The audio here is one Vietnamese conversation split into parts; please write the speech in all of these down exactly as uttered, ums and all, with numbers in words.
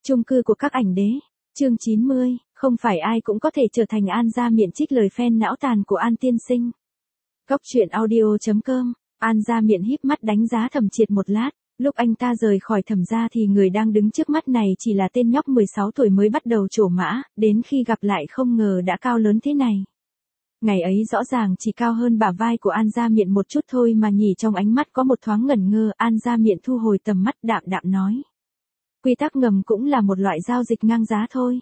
Chung cư của các ảnh đế. Chương chín mươi, không phải ai cũng có thể trở thành An Gia Miện trích lời fan não tàn của An tiên sinh. Góc truyện audio chấm com. An Gia Miện híp mắt đánh giá Thẩm Triệt một lát, lúc anh ta rời khỏi Thẩm gia thì người đang đứng trước mắt này chỉ là tên nhóc mười sáu tuổi mới bắt đầu trổ mã, đến khi gặp lại không ngờ đã cao lớn thế này. Ngày ấy rõ ràng chỉ cao hơn bả vai của An Gia Miện một chút thôi mà nhỉ, trong ánh mắt có một thoáng ngẩn ngơ. An Gia Miện thu hồi tầm mắt đạm đạm nói. Quy tắc ngầm cũng là một loại giao dịch ngang giá thôi.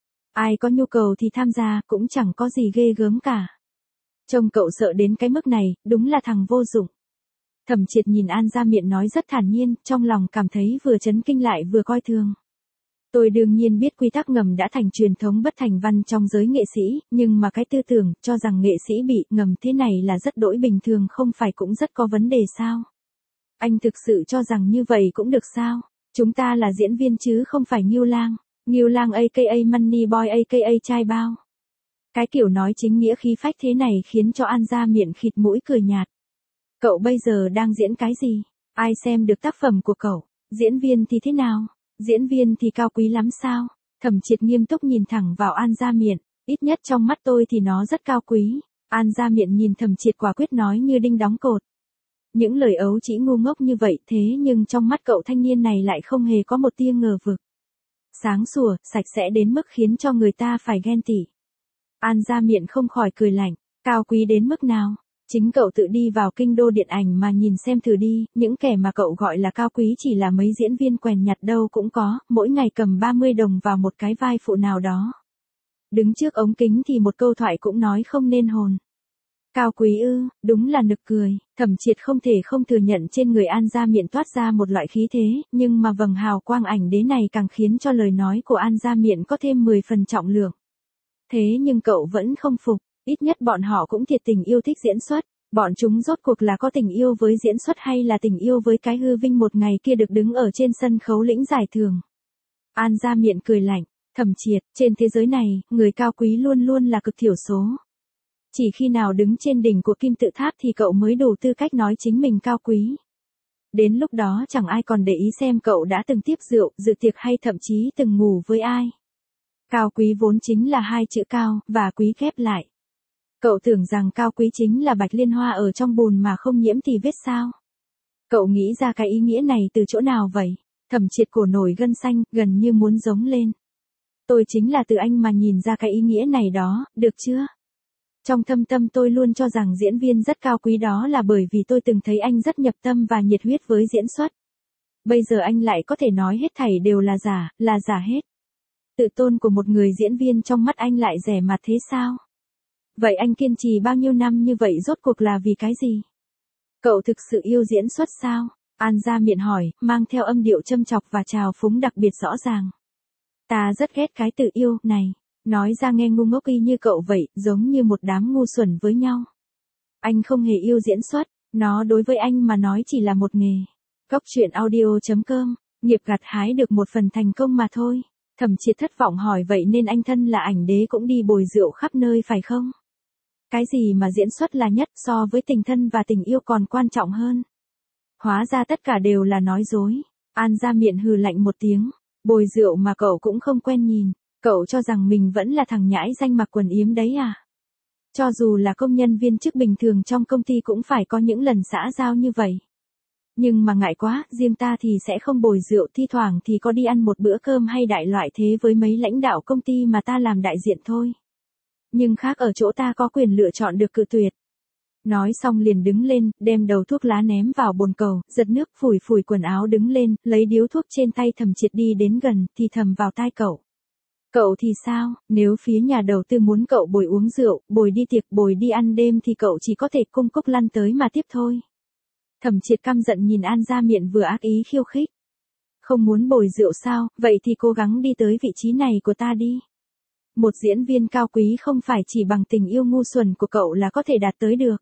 Ai có nhu cầu thì tham gia, cũng chẳng có gì ghê gớm cả. Trông cậu sợ đến cái mức này, đúng là thằng vô dụng. Thẩm Triệt nhìn An Gia Miện nói rất thản nhiên, trong lòng cảm thấy vừa chấn kinh lại vừa coi thường. Tôi đương nhiên biết quy tắc ngầm đã thành truyền thống bất thành văn trong giới nghệ sĩ, nhưng mà cái tư tưởng cho rằng nghệ sĩ bị ngầm thế này là rất đỗi bình thường không phải cũng rất có vấn đề sao? Anh thực sự cho rằng như vậy cũng được sao? Chúng ta là diễn viên chứ không phải Ngưu Lang. Ngưu Lang a ca a Money Boy a ca a trai bao. Cái kiểu nói chính nghĩa khí phách thế này khiến cho An Gia Miện khịt mũi cười nhạt. Cậu bây giờ đang diễn cái gì? Ai xem được tác phẩm của cậu? Diễn viên thì thế nào? Diễn viên thì cao quý lắm sao? Thẩm Triệt nghiêm túc nhìn thẳng vào An Gia Miện, ít nhất trong mắt tôi thì nó rất cao quý. An Gia Miện nhìn Thẩm Triệt quả quyết nói như đinh đóng cột. Những lời ấu chỉ ngu ngốc như vậy thế nhưng trong mắt cậu thanh niên này lại không hề có một tia ngờ vực. Sáng sủa, sạch sẽ đến mức khiến cho người ta phải ghen tị. An Gia Miện không khỏi cười lạnh, cao quý đến mức nào? Chính cậu tự đi vào kinh đô điện ảnh mà nhìn xem thử đi, những kẻ mà cậu gọi là cao quý chỉ là mấy diễn viên quèn nhặt đâu cũng có, mỗi ngày cầm ba mươi đồng vào một cái vai phụ nào đó. Đứng trước ống kính thì một câu thoại cũng nói không nên hồn. Cao quý ư, đúng là nực cười. Thẩm Triệt không thể không thừa nhận trên người An Gia Miện toát ra một loại khí thế, nhưng mà vầng hào quang ảnh đế này càng khiến cho lời nói của An Gia Miện có thêm mười phần trọng lượng. Thế nhưng cậu vẫn không phục, ít nhất bọn họ cũng thiệt tình yêu thích diễn xuất, bọn chúng rốt cuộc là có tình yêu với diễn xuất hay là tình yêu với cái hư vinh một ngày kia được đứng ở trên sân khấu lĩnh giải thưởng. An Gia Miện cười lạnh, Thẩm Triệt, trên thế giới này, người cao quý luôn luôn là cực thiểu số. Chỉ khi nào đứng trên đỉnh của kim tự tháp thì cậu mới đủ tư cách nói chính mình cao quý. Đến lúc đó chẳng ai còn để ý xem cậu đã từng tiếp rượu, dự tiệc hay thậm chí từng ngủ với ai. Cao quý vốn chính là hai chữ cao, và quý ghép lại. Cậu tưởng rằng cao quý chính là bạch liên hoa ở trong bùn mà không nhiễm thì vết sao? Cậu nghĩ ra cái ý nghĩa này từ chỗ nào vậy? Thẩm Triệt cổ nổi gân xanh, gần như muốn giống lên. Tôi chính là từ anh mà nhìn ra cái ý nghĩa này đó, được chưa? Trong thâm tâm tôi luôn cho rằng diễn viên rất cao quý đó là bởi vì tôi từng thấy anh rất nhập tâm và nhiệt huyết với diễn xuất. Bây giờ anh lại có thể nói hết thảy đều là giả, là giả hết. Tự tôn của một người diễn viên trong mắt anh lại rẻ mạt thế sao? Vậy anh kiên trì bao nhiêu năm như vậy rốt cuộc là vì cái gì? Cậu thực sự yêu diễn xuất sao? An Gia Miện hỏi, mang theo âm điệu châm chọc và trào phúng đặc biệt rõ ràng. Ta rất ghét cái từ yêu này. Nói ra nghe ngu ngốc y như cậu vậy, giống như một đám ngu xuẩn với nhau. Anh không hề yêu diễn xuất, nó đối với anh mà nói chỉ là một nghề. Góc truyện audio chấm com, nghiệp gặt hái được một phần thành công mà thôi. Thẩm Triệt thất vọng hỏi vậy nên anh thân là ảnh đế cũng đi bồi rượu khắp nơi phải không? Cái gì mà diễn xuất là nhất so với tình thân và tình yêu còn quan trọng hơn? Hóa ra tất cả đều là nói dối. An Gia Miện hừ lạnh một tiếng, bồi rượu mà cậu cũng không quen nhìn. Cậu cho rằng mình vẫn là thằng nhãi danh mặc quần yếm đấy à? Cho dù là công nhân viên chức bình thường trong công ty cũng phải có những lần xã giao như vậy. Nhưng mà ngại quá, riêng ta thì sẽ không bồi rượu, thi thoảng thì có đi ăn một bữa cơm hay đại loại thế với mấy lãnh đạo công ty mà ta làm đại diện thôi. Nhưng khác ở chỗ ta có quyền lựa chọn được cự tuyệt. Nói xong liền đứng lên, đem đầu thuốc lá ném vào bồn cầu, giật nước phủi phủi quần áo đứng lên, lấy điếu thuốc trên tay Thẩm Triệt đi đến gần, thì thầm vào tai cậu. Cậu thì sao, nếu phía nhà đầu tư muốn cậu bồi uống rượu, bồi đi tiệc, bồi đi ăn đêm thì cậu chỉ có thể cung cúc lăn tới mà tiếp thôi. Thẩm Triệt căm giận nhìn An Gia Miện vừa ác ý khiêu khích. Không muốn bồi rượu sao, vậy thì cố gắng đi tới vị trí này của ta đi. Một diễn viên cao quý không phải chỉ bằng tình yêu ngu xuẩn của cậu là có thể đạt tới được.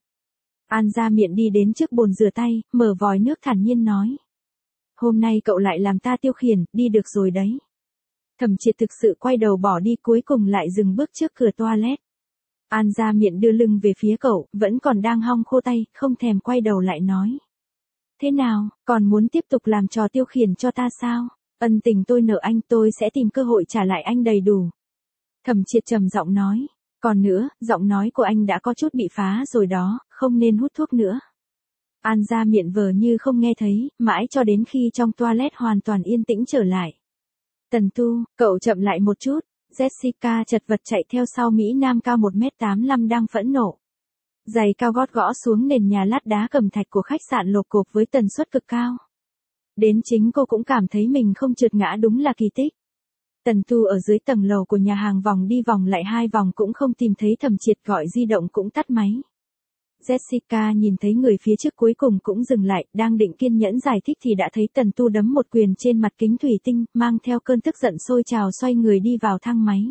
An Gia Miện đi đến trước bồn rửa tay, mở vòi nước thản nhiên nói. Hôm nay cậu lại làm ta tiêu khiển, đi được rồi đấy. Thẩm Triệt thực sự quay đầu bỏ đi cuối cùng lại dừng bước trước cửa toilet. An Gia Miện đưa lưng về phía cậu, vẫn còn đang hong khô tay, không thèm quay đầu lại nói. Thế nào, còn muốn tiếp tục làm trò tiêu khiển cho ta sao? Ân tình tôi nợ anh, tôi sẽ tìm cơ hội trả lại anh đầy đủ. Thẩm Triệt trầm giọng nói. Còn nữa, giọng nói của anh đã có chút bị phá rồi đó, không nên hút thuốc nữa. An Gia Miện vờ như không nghe thấy, mãi cho đến khi trong toilet hoàn toàn yên tĩnh trở lại. Tần Tu, cậu chậm lại một chút. Jessica chật vật chạy theo sau Mỹ Nam cao một mét tám mươi lăm đang phẫn nộ. Giày cao gót gõ xuống nền nhà lát đá cẩm thạch của khách sạn lộp cộp với tần suất cực cao. Đến chính cô cũng cảm thấy mình không trượt ngã đúng là kỳ tích. Tần Tu ở dưới tầng lầu của nhà hàng vòng đi vòng lại hai vòng cũng không tìm thấy Thẩm Triệt, gọi di động cũng tắt máy. Jessica nhìn thấy người phía trước cuối cùng cũng dừng lại, đang định kiên nhẫn giải thích thì đã thấy Tần Tu đấm một quyền trên mặt kính thủy tinh, mang theo cơn tức giận sôi trào xoay người đi vào thang máy.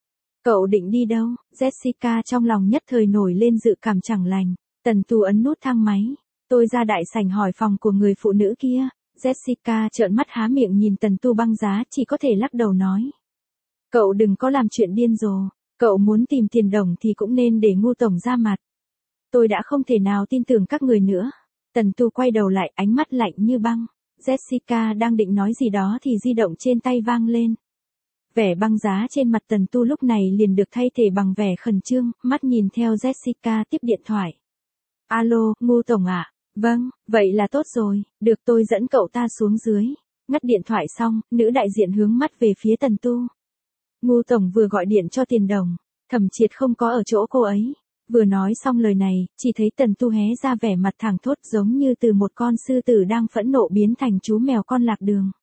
Cậu định đi đâu? Jessica trong lòng nhất thời nổi lên dự cảm chẳng lành. Tần Tu ấn nút thang máy. Tôi ra đại sảnh hỏi phòng của người phụ nữ kia. Jessica trợn mắt há miệng nhìn Tần Tu băng giá, chỉ có thể lắc đầu nói. Cậu đừng có làm chuyện điên rồ. Cậu muốn tìm tiền đồng thì cũng nên để Ngu tổng ra mặt. Tôi đã không thể nào tin tưởng các người nữa. Tần Tu quay đầu lại, ánh mắt lạnh như băng. Jessica đang định nói gì đó thì di động trên tay vang lên. Vẻ băng giá trên mặt Tần Tu lúc này liền được thay thế bằng vẻ khẩn trương, mắt nhìn theo Jessica tiếp điện thoại. Alo, Ngu tổng ạ. À? Vâng, vậy là tốt rồi, được tôi dẫn cậu ta xuống dưới. Ngắt điện thoại xong, nữ đại diện hướng mắt về phía Tần Tu. Ngu tổng vừa gọi điện cho tiền đồng, Thẩm Triệt không có ở chỗ cô ấy. Vừa nói xong lời này, chỉ thấy Tần Tu hé ra vẻ mặt thẳng thốt giống như từ một con sư tử đang phẫn nộ biến thành chú mèo con lạc đường.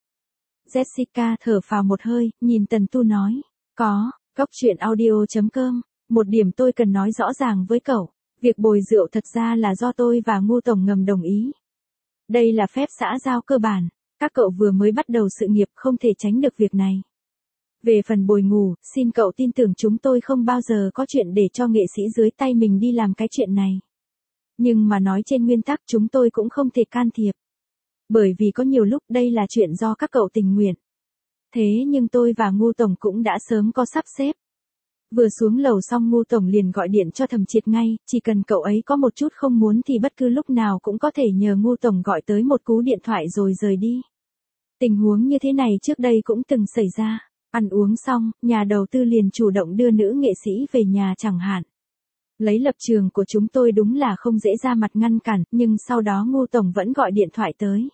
Jessica thở phào một hơi, nhìn Tần Tu nói. Có, Cóc truyện audio chấm com. Một điểm tôi cần nói rõ ràng với cậu. Việc bồi rượu thật ra là do tôi và Ngu tổng ngầm đồng ý. Đây là phép xã giao cơ bản. Các cậu vừa mới bắt đầu sự nghiệp không thể tránh được việc này. Về phần bồi ngủ, xin cậu tin tưởng chúng tôi không bao giờ có chuyện để cho nghệ sĩ dưới tay mình đi làm cái chuyện này. Nhưng mà nói trên nguyên tắc chúng tôi cũng không thể can thiệp. Bởi vì có nhiều lúc đây là chuyện do các cậu tình nguyện. Thế nhưng tôi và Ngu tổng cũng đã sớm có sắp xếp. Vừa xuống lầu xong Ngu tổng liền gọi điện cho Thẩm Triệt ngay, chỉ cần cậu ấy có một chút không muốn thì bất cứ lúc nào cũng có thể nhờ Ngu tổng gọi tới một cú điện thoại rồi rời đi. Tình huống như thế này trước đây cũng từng xảy ra. Ăn uống xong, nhà đầu tư liền chủ động đưa nữ nghệ sĩ về nhà chẳng hạn. Lấy lập trường của chúng tôi đúng là không dễ ra mặt ngăn cản, nhưng sau đó Ngu tổng vẫn gọi điện thoại tới.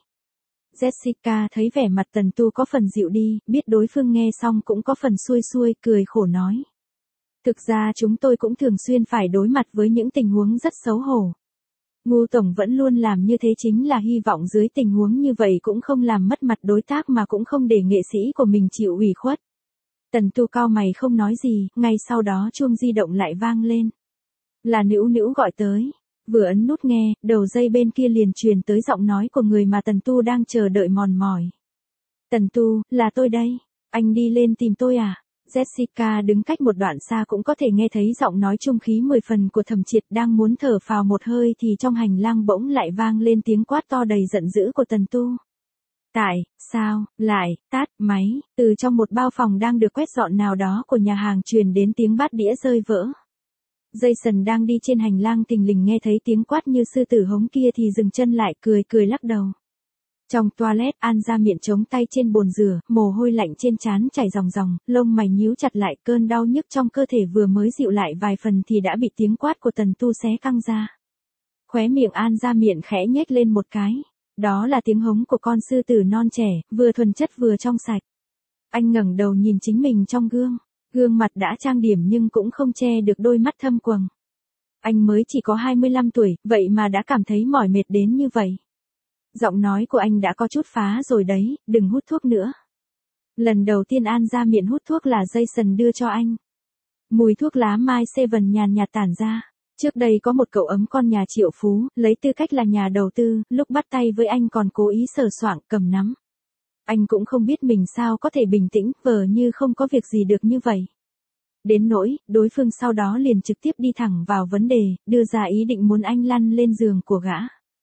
Jessica thấy vẻ mặt Tần Tu có phần dịu đi, biết đối phương nghe xong cũng có phần xuôi xuôi, cười khổ nói. Thực ra chúng tôi cũng thường xuyên phải đối mặt với những tình huống rất xấu hổ. Ngu tổng vẫn luôn làm như thế chính là hy vọng dưới tình huống như vậy cũng không làm mất mặt đối tác mà cũng không để nghệ sĩ của mình chịu ủy khuất. Tần Tu cao mày không nói gì, ngay sau đó chuông di động lại vang lên. Là Nữu Nữu gọi tới. Vừa ấn nút nghe, đầu dây bên kia liền truyền tới giọng nói của người mà Tần Tu đang chờ đợi mòn mỏi. Tần Tu, là tôi đây. Anh đi lên tìm tôi à? Jessica đứng cách một đoạn xa cũng có thể nghe thấy giọng nói trung khí mười phần của Thẩm Triệt, đang muốn thở phào một hơi thì trong hành lang bỗng lại vang lên tiếng quát to đầy giận dữ của Tần Tu. Tại, sao, lại, tát, máy, từ trong một bao phòng đang được quét dọn nào đó của nhà hàng truyền đến tiếng bát đĩa rơi vỡ. Jason đang đi trên hành lang thình lình nghe thấy tiếng quát như sư tử hống kia thì dừng chân lại cười cười lắc đầu. Trong toilet, An Gia Miện chống tay trên bồn rửa, mồ hôi lạnh trên trán chảy ròng ròng, lông mày nhíu chặt lại, cơn đau nhức trong cơ thể vừa mới dịu lại vài phần thì đã bị tiếng quát của Tần Tu xé căng ra. Khóe miệng An Gia Miện khẽ nhếch lên một cái. Đó là tiếng hống của con sư tử non trẻ, vừa thuần chất vừa trong sạch. Anh ngẩng đầu nhìn chính mình trong gương. Gương mặt đã trang điểm nhưng cũng không che được đôi mắt thâm quầng. Anh mới chỉ có hai mươi lăm tuổi, vậy mà đã cảm thấy mỏi mệt đến như vậy. Giọng nói của anh đã có chút phá rồi đấy, đừng hút thuốc nữa. Lần đầu tiên An Gia Miện hút thuốc là Jason đưa cho anh. Mùi thuốc lá Mai Seven nhàn nhạt tản ra. Trước đây có một cậu ấm con nhà triệu phú, lấy tư cách là nhà đầu tư, lúc bắt tay với anh còn cố ý sờ soạng cầm nắm. Anh cũng không biết mình sao có thể bình tĩnh, vờ như không có việc gì được như vậy. Đến nỗi, đối phương sau đó liền trực tiếp đi thẳng vào vấn đề, đưa ra ý định muốn anh lăn lên giường của gã.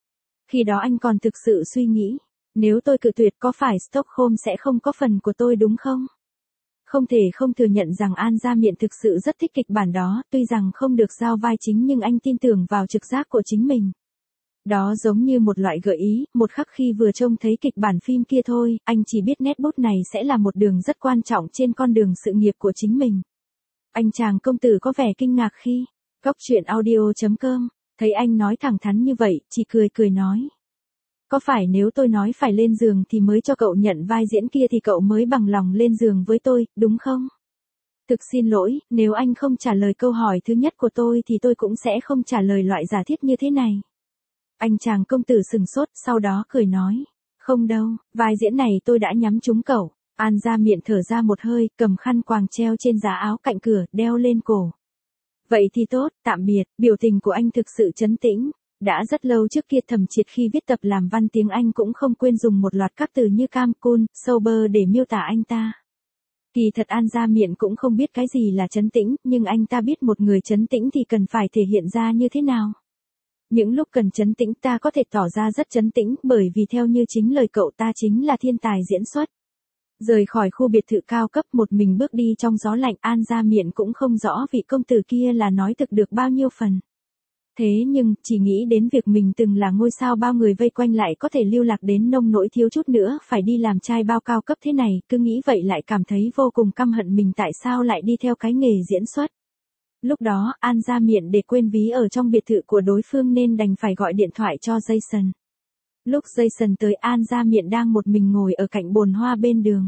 Khi đó anh còn thực sự suy nghĩ, nếu tôi cự tuyệt có phải Stockholm sẽ không có phần của tôi đúng không? Không thể không thừa nhận rằng An Gia Miện thực sự rất thích kịch bản đó, tuy rằng không được giao vai chính nhưng anh tin tưởng vào trực giác của chính mình. Đó giống như một loại gợi ý, một khắc khi vừa trông thấy kịch bản phim kia thôi, anh chỉ biết nét bút này sẽ là một đường rất quan trọng trên con đường sự nghiệp của chính mình. Anh chàng công tử có vẻ kinh ngạc khi, Góc truyện audio chấm com, thấy anh nói thẳng thắn như vậy, chỉ cười cười nói. Có phải nếu tôi nói phải lên giường thì mới cho cậu nhận vai diễn kia thì cậu mới bằng lòng lên giường với tôi, đúng không? Thực xin lỗi, nếu anh không trả lời câu hỏi thứ nhất của tôi thì tôi cũng sẽ không trả lời loại giả thiết như thế này. Anh chàng công tử sừng sốt, sau đó cười nói. Không đâu, vai diễn này tôi đã nhắm trúng cậu. An ra miệng thở ra một hơi, cầm khăn quàng treo trên giá áo cạnh cửa, đeo lên cổ. Vậy thì tốt, tạm biệt, biểu tình của anh thực sự trấn tĩnh. Đã rất lâu trước kia Thẩm Triệt khi viết tập làm văn tiếng Anh cũng không quên dùng một loạt các từ như calm, cool, sober để miêu tả anh ta. Kỳ thật An Gia Miện cũng không biết cái gì là trấn tĩnh, nhưng anh ta biết một người trấn tĩnh thì cần phải thể hiện ra như thế nào. Những lúc cần trấn tĩnh ta có thể tỏ ra rất trấn tĩnh, bởi vì theo như chính lời cậu ta chính là thiên tài diễn xuất. Rời khỏi khu biệt thự cao cấp một mình bước đi trong gió lạnh, An Gia Miện cũng không rõ vị công tử kia là nói thực được bao nhiêu phần. Thế nhưng, chỉ nghĩ đến việc mình từng là ngôi sao bao người vây quanh lại có thể lưu lạc đến nông nỗi thiếu chút nữa phải đi làm trai bao cao cấp thế này, cứ nghĩ vậy lại cảm thấy vô cùng căm hận mình tại sao lại đi theo cái nghề diễn xuất. Lúc đó, An Gia Miện để quên ví ở trong biệt thự của đối phương nên đành phải gọi điện thoại cho Jason. Lúc Jason tới, An Gia Miện đang một mình ngồi ở cạnh bồn hoa bên đường.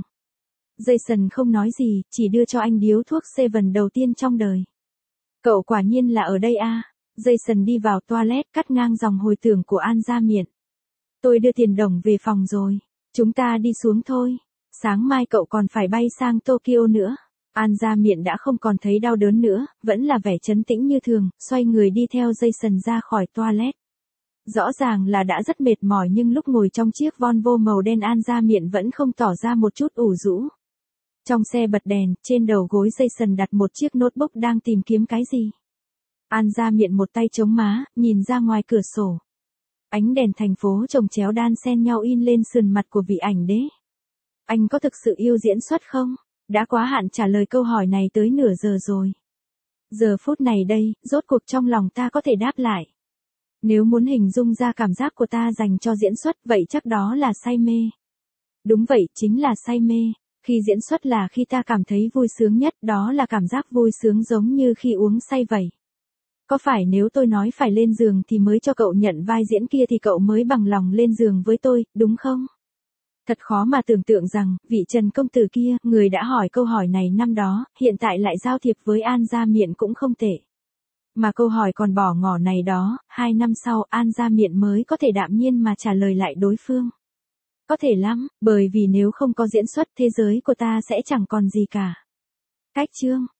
Jason không nói gì, chỉ đưa cho anh điếu thuốc Seven đầu tiên trong đời. Cậu quả nhiên là ở đây à? Jason đi vào toilet cắt ngang dòng hồi tưởng của An Gia Miện. Tôi đưa tiền đồng về phòng rồi. Chúng ta đi xuống thôi. Sáng mai cậu còn phải bay sang Tokyo nữa. An Gia Miện đã không còn thấy đau đớn nữa, vẫn là vẻ trấn tĩnh như thường, xoay người đi theo Jason ra khỏi toilet. Rõ ràng là đã rất mệt mỏi nhưng lúc ngồi trong chiếc Volvo màu đen An Gia Miện vẫn không tỏ ra một chút ủ rũ. Trong xe bật đèn, trên đầu gối Jason đặt một chiếc notebook đang tìm kiếm cái gì. An Gia Miện một tay chống má, nhìn ra ngoài cửa sổ. Ánh đèn thành phố chồng chéo đan xen nhau in lên sườn mặt của vị ảnh đế. Anh có thực sự yêu diễn xuất không? Đã quá hạn trả lời câu hỏi này tới nửa giờ rồi. Giờ phút này đây, rốt cuộc trong lòng ta có thể đáp lại. Nếu muốn hình dung ra cảm giác của ta dành cho diễn xuất, vậy chắc đó là say mê. Đúng vậy, chính là say mê. Khi diễn xuất là khi ta cảm thấy vui sướng nhất, đó là cảm giác vui sướng giống như khi uống say vậy. Có phải nếu tôi nói phải lên giường thì mới cho cậu nhận vai diễn kia thì cậu mới bằng lòng lên giường với tôi, đúng không? Thật khó mà tưởng tượng rằng, vị Trần công tử kia, người đã hỏi câu hỏi này năm đó, hiện tại lại giao thiệp với An Gia Miện cũng không tệ. Mà câu hỏi còn bỏ ngỏ này đó, hai năm sau An Gia Miện mới có thể đạm nhiên mà trả lời lại đối phương. Có thể lắm, bởi vì nếu không có diễn xuất thế giới của ta sẽ chẳng còn gì cả. Cách chương